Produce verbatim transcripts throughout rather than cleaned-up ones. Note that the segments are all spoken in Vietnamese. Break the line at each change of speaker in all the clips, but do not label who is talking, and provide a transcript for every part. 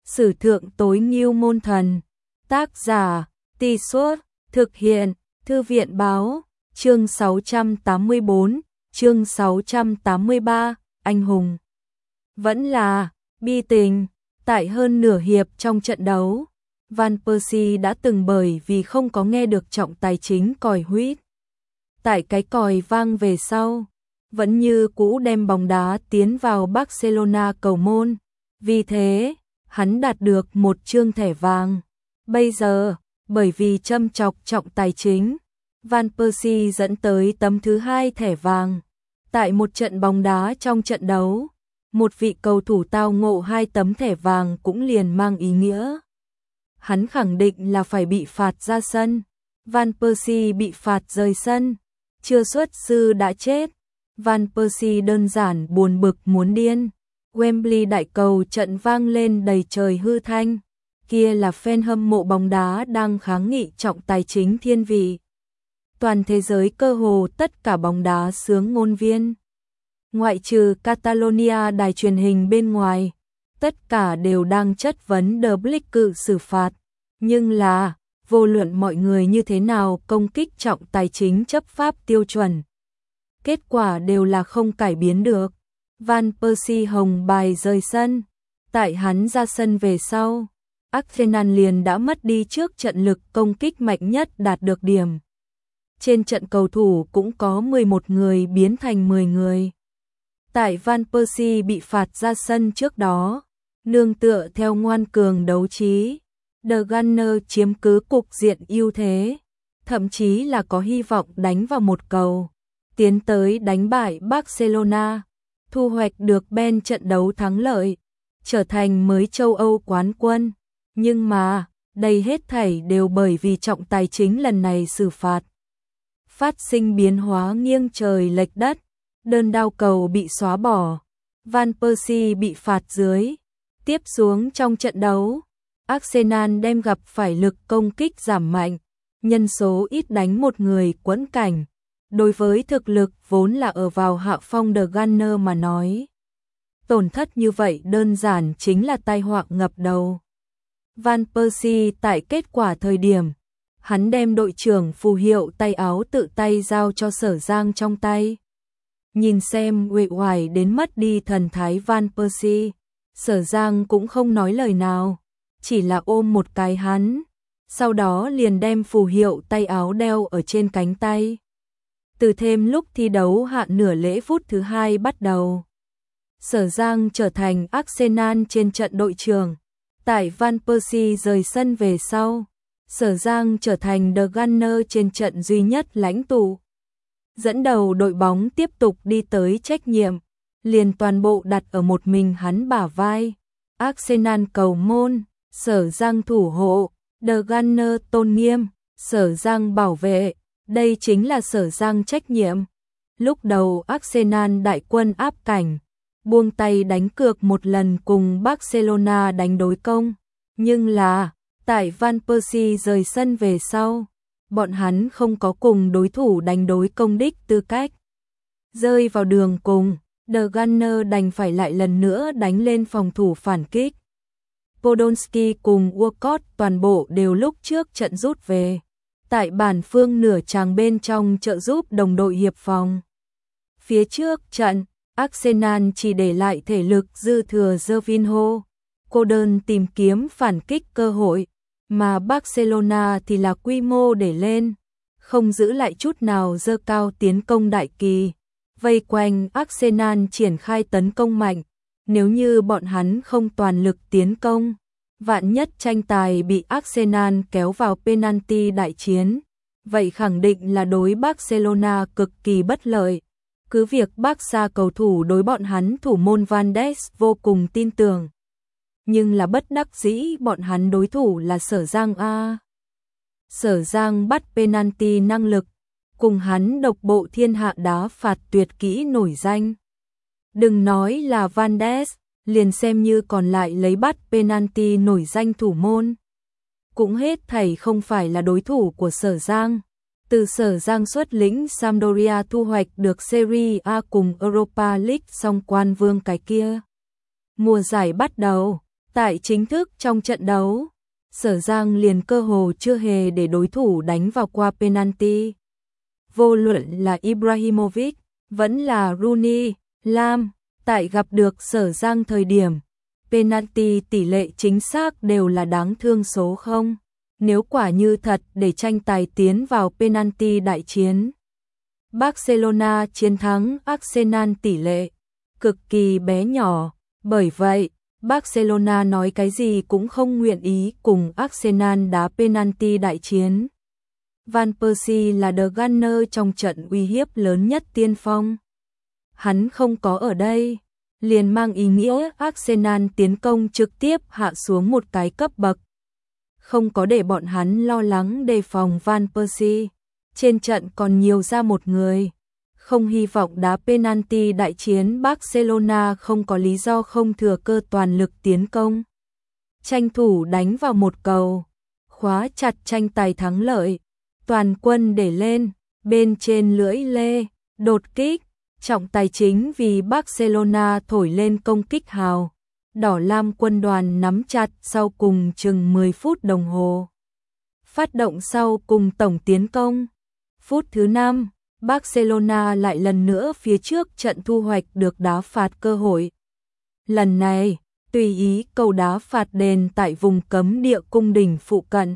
Sử thượng tối ngưu môn thần. Tác giả, Tì Suốt, thực hiện, Thư viện báo, chương sáu trăm tám mươi bốn, chương sáu trăm tám mươi ba, anh hùng. Vẫn là, bi tình, tại hơn nửa hiệp trong trận đấu, Van Persie đã từng bởi vì không có nghe được trọng tài chính còi huýt. Tại cái còi vang về sau, vẫn như cũ đem bóng đá tiến vào Barcelona cầu môn. Vì thế, hắn đạt được một chương thẻ vàng. Bây giờ, bởi vì châm chọc trọng tài chính, Van Persie dẫn tới tấm thứ hai thẻ vàng. Tại một trận bóng đá trong trận đấu, một vị cầu thủ tao ngộ hai tấm thẻ vàng cũng liền mang ý nghĩa. Hắn khẳng định là phải bị phạt ra sân. Van Persie bị phạt rời sân. Chưa xuất sư đã chết. Van Persie đơn giản buồn bực muốn điên. Wembley đại cầu trận vang lên đầy trời hư thanh. Kia là fan hâm mộ bóng đá đang kháng nghị trọng tài chính thiên vị. Toàn thế giới cơ hồ tất cả bóng đá xướng ngôn viên, ngoại trừ Catalonia đài truyền hình bên ngoài, tất cả đều đang chất vấn The Black cự xử phạt. Nhưng là, vô luận mọi người như thế nào công kích trọng tài chính chấp pháp tiêu chuẩn, kết quả đều là không cải biến được. Van Persie hồng bài rời sân. Tại hắn ra sân về sau, Arsenal liền đã mất đi trước trận lực công kích mạnh nhất đạt được điểm. Trên trận cầu thủ cũng có mười một người biến thành mười người. Tại Van Persie bị phạt ra sân trước đó, nương tựa theo ngoan cường đấu trí, The Gunners chiếm cứ cục diện ưu thế, thậm chí là có hy vọng đánh vào một cầu, tiến tới đánh bại Barcelona, thu hoạch được bên trận đấu thắng lợi, trở thành mới châu Âu quán quân. Nhưng mà, đây hết thảy đều bởi vì trọng tài chính lần này xử phạt. Phát sinh biến hóa nghiêng trời lệch đất, đơn đao cầu bị xóa bỏ, Van Persie bị phạt dưới. Tiếp xuống trong trận đấu, Arsenal đem gặp phải lực công kích giảm mạnh, nhân số ít đánh một người quẫn cảnh. Đối với thực lực vốn là ở vào hạ phong The Gunners mà nói, tổn thất như vậy đơn giản chính là tai họa ngập đầu. Van Persie tại kết quả thời điểm, hắn đem đội trưởng phù hiệu tay áo tự tay giao cho Sở Giang trong tay. Nhìn xem uể oải đến mất đi thần thái Van Persie, Sở Giang cũng không nói lời nào, chỉ là ôm một cái hắn, sau đó liền đem phù hiệu tay áo đeo ở trên cánh tay. Từ thêm lúc thi đấu hạ nửa lễ phút thứ hai bắt đầu, Sở Giang trở thành Arsenal trên trận đội trưởng. Tại Van Persie rời sân về sau, Sở Giang trở thành The Gunners trên trận duy nhất lãnh tụ. Dẫn đầu đội bóng tiếp tục đi tới trách nhiệm, liền toàn bộ đặt ở một mình hắn bả vai. Arsenal cầu môn, Sở Giang thủ hộ, The Gunners tôn nghiêm, Sở Giang bảo vệ, đây chính là Sở Giang trách nhiệm. Lúc đầu Arsenal đại quân áp cảnh, buông tay đánh cược một lần cùng Barcelona đánh đối công, nhưng là, tại Van Persie rời sân về sau, bọn hắn không có cùng đối thủ đánh đối công đích tư cách. Rơi vào đường cùng, The Gunners đành phải lại lần nữa đánh lên phòng thủ phản kích. Podolski cùng Walcott toàn bộ đều lúc trước trận rút về, tại bản phương nửa tràng bên trong trợ giúp đồng đội hiệp phòng. Phía trước trận, Arsenal chỉ để lại thể lực dư thừa Gervinho, cô đơn tìm kiếm phản kích cơ hội, mà Barcelona thì là quy mô để lên, không giữ lại chút nào dơ cao tiến công đại kỳ, vây quanh Arsenal triển khai tấn công mạnh. Nếu như bọn hắn không toàn lực tiến công, vạn nhất tranh tài bị Arsenal kéo vào penalty đại chiến, vậy khẳng định là đối Barcelona cực kỳ bất lợi. Cứ việc Barca cầu thủ đối bọn hắn thủ môn Van Dijk vô cùng tin tưởng, nhưng là bất đắc dĩ bọn hắn đối thủ là Sở Giang a. Sở Giang bắt penalty năng lực, cùng hắn độc bộ thiên hạ đá phạt tuyệt kỹ nổi danh. Đừng nói là Van Dijk, liền xem như còn lại lấy bắt penalty nổi danh thủ môn, cũng hết thảy không phải là đối thủ của Sở Giang. Từ Sở Giang xuất lĩnh Sampdoria thu hoạch được Serie A cùng Europa League song quan vương cái kia. Mùa giải bắt đầu, Tại chính thức trong trận đấu, Sở Giang liền cơ hồ chưa hề để đối thủ đánh vào qua penalty. Vô luận là Ibrahimovic, vẫn là Rooney, Lam, tại gặp được Sở Giang thời điểm, penalty tỷ lệ chính xác đều là đáng thương số không. Nếu quả như thật để tranh tài tiến vào penalty đại chiến, Barcelona chiến thắng Arsenal tỷ lệ cực kỳ bé nhỏ, bởi vậy Barcelona nói cái gì cũng không nguyện ý cùng Arsenal đá penalty đại chiến. Van Persie là The Gunner trong trận uy hiếp lớn nhất tiên phong. Hắn không có ở đây, liền mang ý nghĩa Arsenal tiến công trực tiếp hạ xuống một cái cấp bậc. Không có để bọn hắn lo lắng đề phòng Van Persie. Trên trận còn nhiều ra một người. Không hy vọng đá penalty đại chiến, Barcelona không có lý do không thừa cơ toàn lực tiến công. Tranh thủ đánh vào một cầu, khóa chặt tranh tài thắng lợi. Toàn quân để lên, bên trên lưỡi lê, đột kích, trọng tài chính vì Barcelona thổi lên công kích hào. Đỏ lam quân đoàn nắm chặt sau cùng chừng mười phút đồng hồ. Phát động sau cùng tổng tiến công. Phút thứ năm, Barcelona lại lần nữa phía trước trận thu hoạch được đá phạt cơ hội. Lần này, tùy ý cầu đá phạt đền tại vùng cấm địa cung đình phụ cận.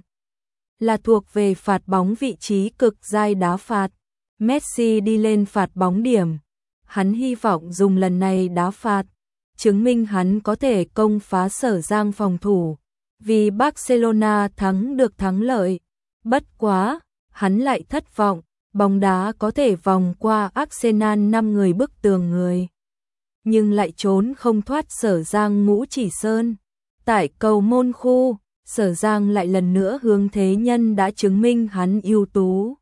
Là thuộc về phạt bóng vị trí cực dai đá phạt. Messi đi lên phạt bóng điểm. Hắn hy vọng dùng lần này đá phạt, chứng minh hắn có thể công phá Sở Giang phòng thủ. Vì Barcelona thắng được thắng lợi. Bất quá, hắn lại thất vọng. Bóng đá có thể vòng qua Arsenal năm người bức tường người, nhưng lại trốn không thoát Sở Giang ngũ chỉ sơn. Tại cầu môn khu, Sở Giang lại lần nữa hướng thế nhân đã chứng minh hắn ưu tú.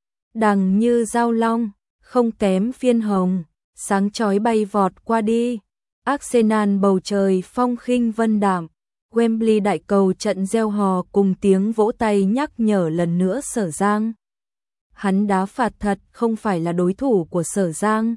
Đằng như dao long, không kém phiên hồng, sáng chói bay vọt qua đi. Arsenal bầu trời phong khinh vân đạm, Wembley đại cầu trận reo hò cùng tiếng vỗ tay nhắc nhở lần nữa Sở Giang. Hắn đá phạt thật không phải là đối thủ của Sở Giang.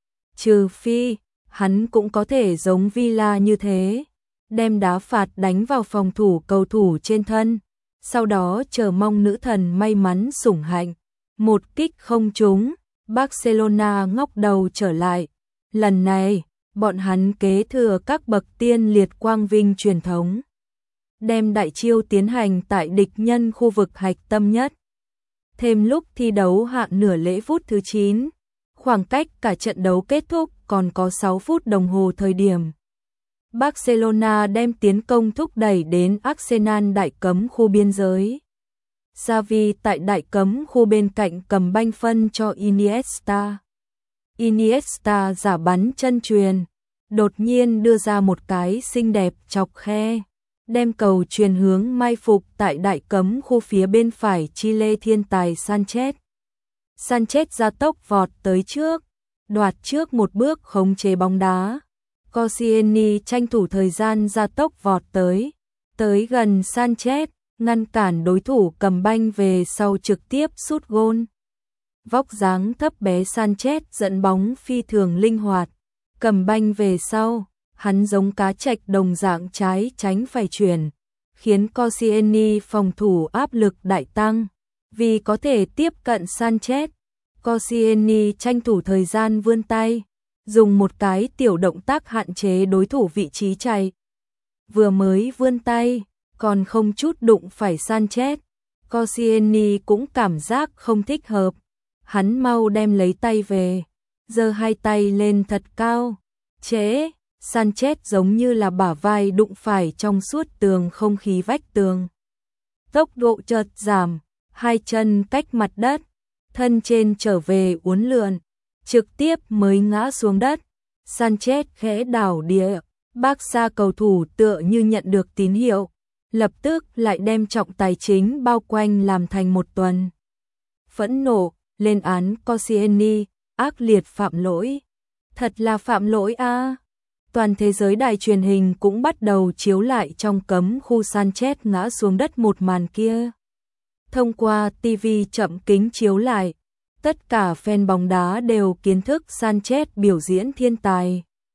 Trừ phi, hắn cũng có thể giống Villa như thế, đem đá phạt đánh vào phòng thủ cầu thủ trên thân, sau đó chờ mong nữ thần may mắn sủng hạnh. Một kích không trúng, Barcelona ngóc đầu trở lại. Lần này, bọn hắn kế thừa các bậc tiên liệt quang vinh truyền thống, đem đại chiêu tiến hành tại địch nhân khu vực hạch tâm nhất. Thêm lúc thi đấu hạ nửa lễ phút thứ chín, khoảng cách cả trận đấu kết thúc còn có sáu phút đồng hồ thời điểm. Barcelona đem tiến công thúc đẩy đến Arsenal đại cấm khu biên giới. Xavi tại đại cấm khu bên cạnh cầm banh phân cho Iniesta. Iniesta giả bắn chân truyền, đột nhiên đưa ra một cái xinh đẹp chọc khe, đem cầu truyền hướng mai phục tại đại cấm khu phía bên phải Chile thiên tài Sanchez. Sanchez ra tốc vọt tới trước, đoạt trước một bước khống chế bóng đá. Koscielny tranh thủ thời gian ra tốc vọt tới, tới gần Sanchez, ngăn cản đối thủ cầm banh về sau trực tiếp sút gôn. Vóc dáng thấp bé Sanchez dẫn bóng phi thường linh hoạt, cầm banh về sau, hắn giống cá trạch đồng dạng trái tránh phải chuyển, khiến Koscielny phòng thủ áp lực đại tăng. Vì có thể tiếp cận Sanchez, Koscielny tranh thủ thời gian vươn tay, dùng một cái tiểu động tác hạn chế đối thủ vị trí chạy. Vừa mới vươn tay, còn không chút đụng phải Sanchez, Koscielny cũng cảm giác không thích hợp. Hắn mau đem lấy tay về, giơ hai tay lên thật cao. Trễ, Sanchez giống như là bả vai đụng phải trong suốt tường không khí vách tường. Tốc độ chợt giảm, hai chân cách mặt đất, thân trên trở về uốn lượn, trực tiếp mới ngã xuống đất. Sanchez khẽ đảo đĩa, Barca cầu thủ tựa như nhận được tín hiệu, lập tức lại đem trọng tài chính bao quanh làm thành một tuần. Phẫn nộ, lên án Koscielny, ác liệt phạm lỗi. Thật là phạm lỗi a. À. Toàn thế giới đài truyền hình cũng bắt đầu chiếu lại trong cấm khu Sanchez ngã xuống đất một màn kia. Thông qua ti vi chậm kính chiếu lại, tất cả fan bóng đá đều kiến thức Sanchez biểu diễn thiên tài.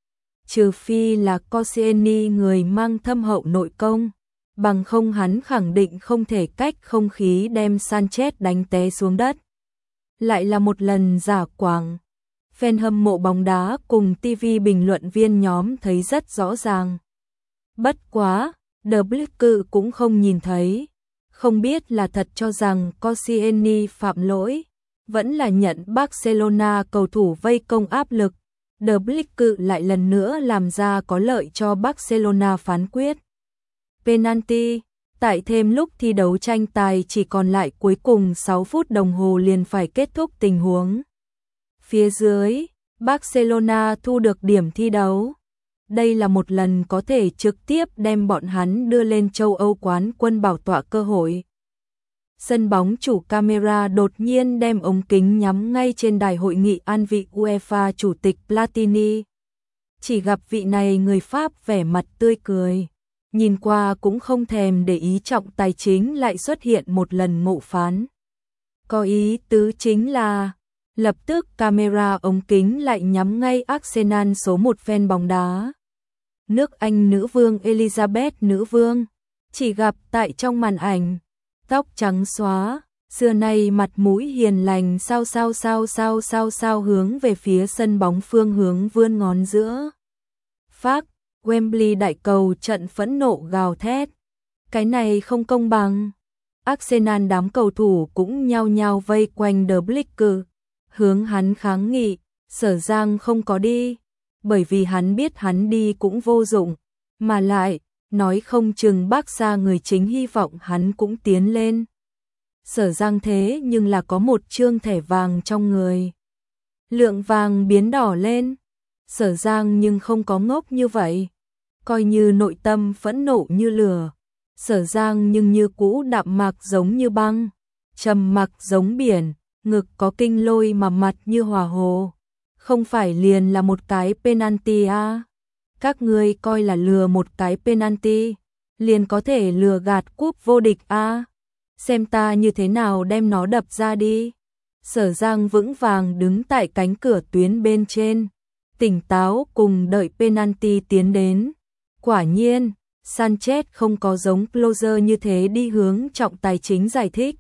trừ phi là Koscielny người mang thâm hậu nội công, bằng không hắn khẳng định không thể cách không khí đem Sanchez đánh té xuống đất. Lại là một lần giả quảng. Fan hâm mộ bóng đá cùng ti vi bình luận viên nhóm thấy rất rõ ràng. Bất quá, The Blick cũng không nhìn thấy. Không biết là thật cho rằng Koscielny phạm lỗi, vẫn là nhận Barcelona cầu thủ vây công áp lực. The Blick lại lần nữa làm ra có lợi cho Barcelona phán quyết. Penalty, tại thêm lúc thi đấu tranh tài chỉ còn lại cuối cùng sáu phút đồng hồ liền phải kết thúc tình huống. Phía dưới, Barcelona thu được điểm thi đấu. Đây là một lần có thể trực tiếp đem bọn hắn đưa lên châu Âu quán quân bảo tọa cơ hội. Sân bóng chủ camera đột nhiên đem ống kính nhắm ngay trên đài hội nghị an vị UEFA chủ tịch Platini. Chỉ gặp vị này người Pháp vẻ mặt tươi cười, nhìn qua cũng không thèm để ý trọng tài chính lại xuất hiện một lần ngộ phán. Có ý tứ chính là, lập tức camera ống kính lại nhắm ngay Arsenal số một fan bóng đá. Nước Anh nữ vương Elizabeth nữ vương, chỉ gặp tại trong màn ảnh, tóc trắng xóa, xưa nay mặt mũi hiền lành sao sao sao sao sao sao hướng về phía sân bóng phương hướng vươn ngón giữa. Phác, Wembley đại cầu trận phẫn nộ gào thét. Cái này không công bằng. Arsenal đám cầu thủ cũng nhao nhao vây quanh The Blick, hướng hắn kháng nghị, Sở Giang không có đi, bởi vì hắn biết hắn đi cũng vô dụng, mà lại, nói không chừng Barca người chính hy vọng hắn cũng tiến lên. Sở Giang thế nhưng là có một trương thẻ vàng trong người. Lượng vàng biến đỏ lên. Sở Giang nhưng không có ngốc như vậy. Coi như nội tâm phẫn nộ như lửa. Sở Giang nhưng như cũ đạm mạc giống như băng, trầm mặc giống biển, ngực có kinh lôi mà mặt như hỏa hồ. Không phải liền là một cái penalty à? Các ngươi coi là lừa một cái penalty, liền có thể lừa gạt cúp vô địch à? Xem ta như thế nào đem nó đập ra đi. Sở Giang vững vàng đứng tại cánh cửa tuyến bên trên, tỉnh táo cùng đợi penalty tiến đến. Quả nhiên, Sanchez không có giống Closer như thế đi hướng trọng tài chính giải thích.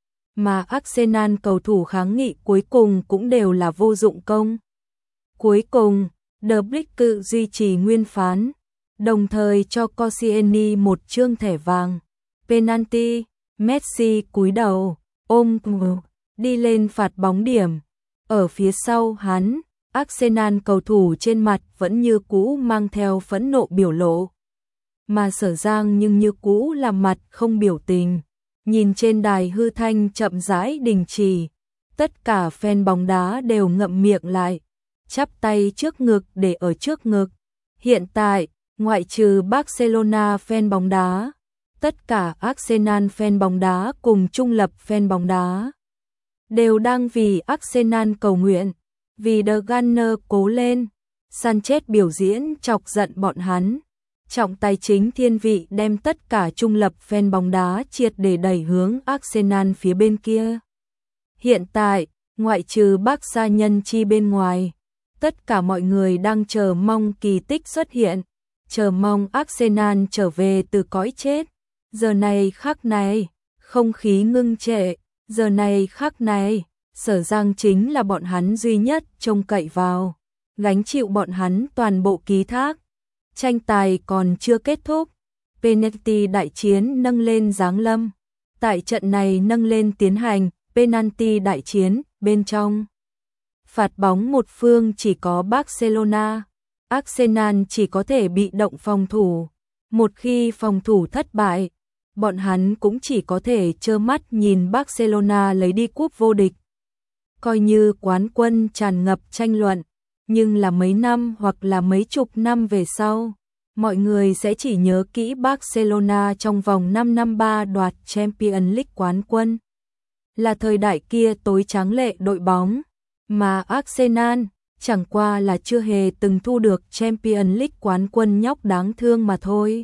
Mà Arsenal cầu thủ kháng nghị cuối cùng cũng đều là vô dụng công. Cuối cùng, The Blick duy trì nguyên phán, đồng thời cho Koscielny một trương thẻ vàng. Penalty, Messi cúi đầu, ôm đi lên phạt bóng điểm. Ở phía sau hắn, Arsenal cầu thủ trên mặt vẫn như cũ mang theo phẫn nộ biểu lộ. Mà Sở Giang nhưng như cũ làm mặt không biểu tình. Nhìn trên đài hư thanh chậm rãi đình chỉ. Tất cả fan bóng đá đều ngậm miệng lại, chắp tay trước ngực để ở trước ngực. Hiện tại, ngoại trừ Barcelona fan bóng đá, tất cả Arsenal fan bóng đá cùng trung lập fan bóng đá đều đang vì Arsenal cầu nguyện, vì The Gunner cố lên. Sanchez biểu diễn chọc giận bọn hắn. Trọng tài chính thiên vị đem tất cả trung lập fan bóng đá triệt để đẩy hướng Arsenal phía bên kia. Hiện tại, ngoại trừ Barca nhân chi bên ngoài, tất cả mọi người đang chờ mong kỳ tích xuất hiện, chờ mong Arsenal trở về từ cõi chết. Giờ này khắc này, không khí ngưng trệ, giờ này khắc này, Sở Giang chính là bọn hắn duy nhất trông cậy vào, gánh chịu bọn hắn toàn bộ ký thác. Tranh tài còn chưa kết thúc, penalty đại chiến nâng lên giáng lâm. Tại trận này nâng lên tiến hành penalty đại chiến, bên trong phạt bóng một phương chỉ có Barcelona, Arsenal chỉ có thể bị động phòng thủ. Một khi phòng thủ thất bại, bọn hắn cũng chỉ có thể trơ mắt nhìn Barcelona lấy đi cúp vô địch. Coi như quán quân tràn ngập tranh luận, nhưng là mấy năm hoặc là mấy chục năm về sau, mọi người sẽ chỉ nhớ kỹ Barcelona trong vòng năm năm ba đoạt Champions League quán quân. Là thời đại kia tối tráng lệ đội bóng, mà Arsenal chẳng qua là chưa hề từng thu được Champions League quán quân nhóc đáng thương mà thôi.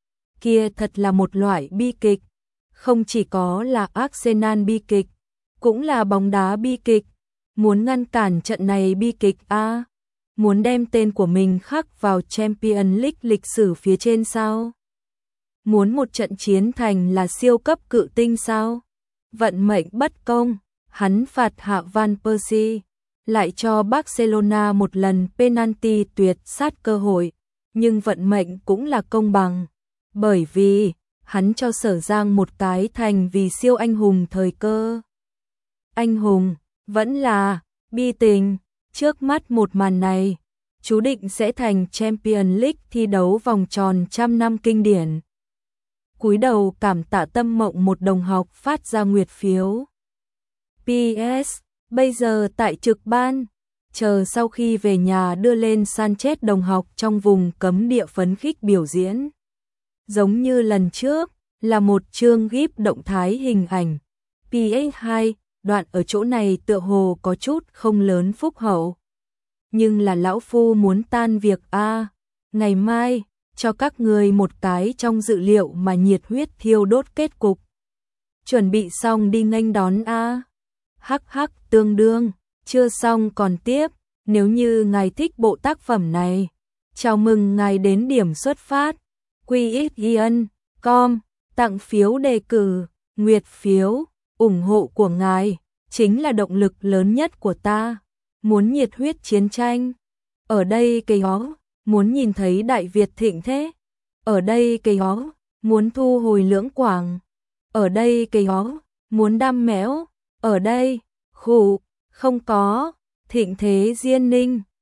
Kia thật là một loại bi kịch, không chỉ có là Arsenal bi kịch, cũng là bóng đá bi kịch. Muốn ngăn cản trận này bi kịch a, Muốn đem tên của mình khắc vào Champions League lịch sử phía trên sao? Muốn một trận chiến thành là siêu cấp cự tinh sao? Vận mệnh bất công, hắn phạt hạ Van Persie, lại cho Barcelona một lần penalty tuyệt sát cơ hội, nhưng vận mệnh cũng là công bằng, bởi vì hắn cho Sở Giang một cái thành vì siêu anh hùng thời cơ. Anh hùng, vẫn là bi tình, trước mắt một màn này, chú định sẽ thành Champions League thi đấu vòng tròn trăm năm kinh điển. Cúi đầu cảm tạ Tâm Mộng một đồng học phát ra nguyệt phiếu. pê ét, bây giờ tại trực ban, chờ sau khi về nhà đưa lên Sanchez đồng học trong vùng cấm địa phấn khích biểu diễn. Giống như lần trước, là một chương gif động thái hình ảnh. pê ét hai, đoạn ở chỗ này tựa hồ có chút không lớn phúc hậu. Nhưng là lão phu muốn tan việc a, à, ngày mai cho các người một cái trong dự liệu mà nhiệt huyết thiêu đốt kết cục. Chuẩn bị xong đi nghênh đón a. À. Hắc hắc tương đương, chưa xong còn tiếp, nếu như ngài thích bộ tác phẩm này, chào mừng ngài đến điểm xuất phát. quy ích yên chấm com, tặng phiếu đề cử, nguyệt phiếu, ủng hộ của ngài chính là động lực lớn nhất của ta. Muốn nhiệt huyết chiến tranh, ở đây cây ó, muốn nhìn thấy Đại Việt thịnh thế, ở đây cây ó, muốn thu hồi Lưỡng Quảng, ở đây cây ó, muốn đam mẽo, ở đây, khủ, không có, thịnh thế Diên Ninh.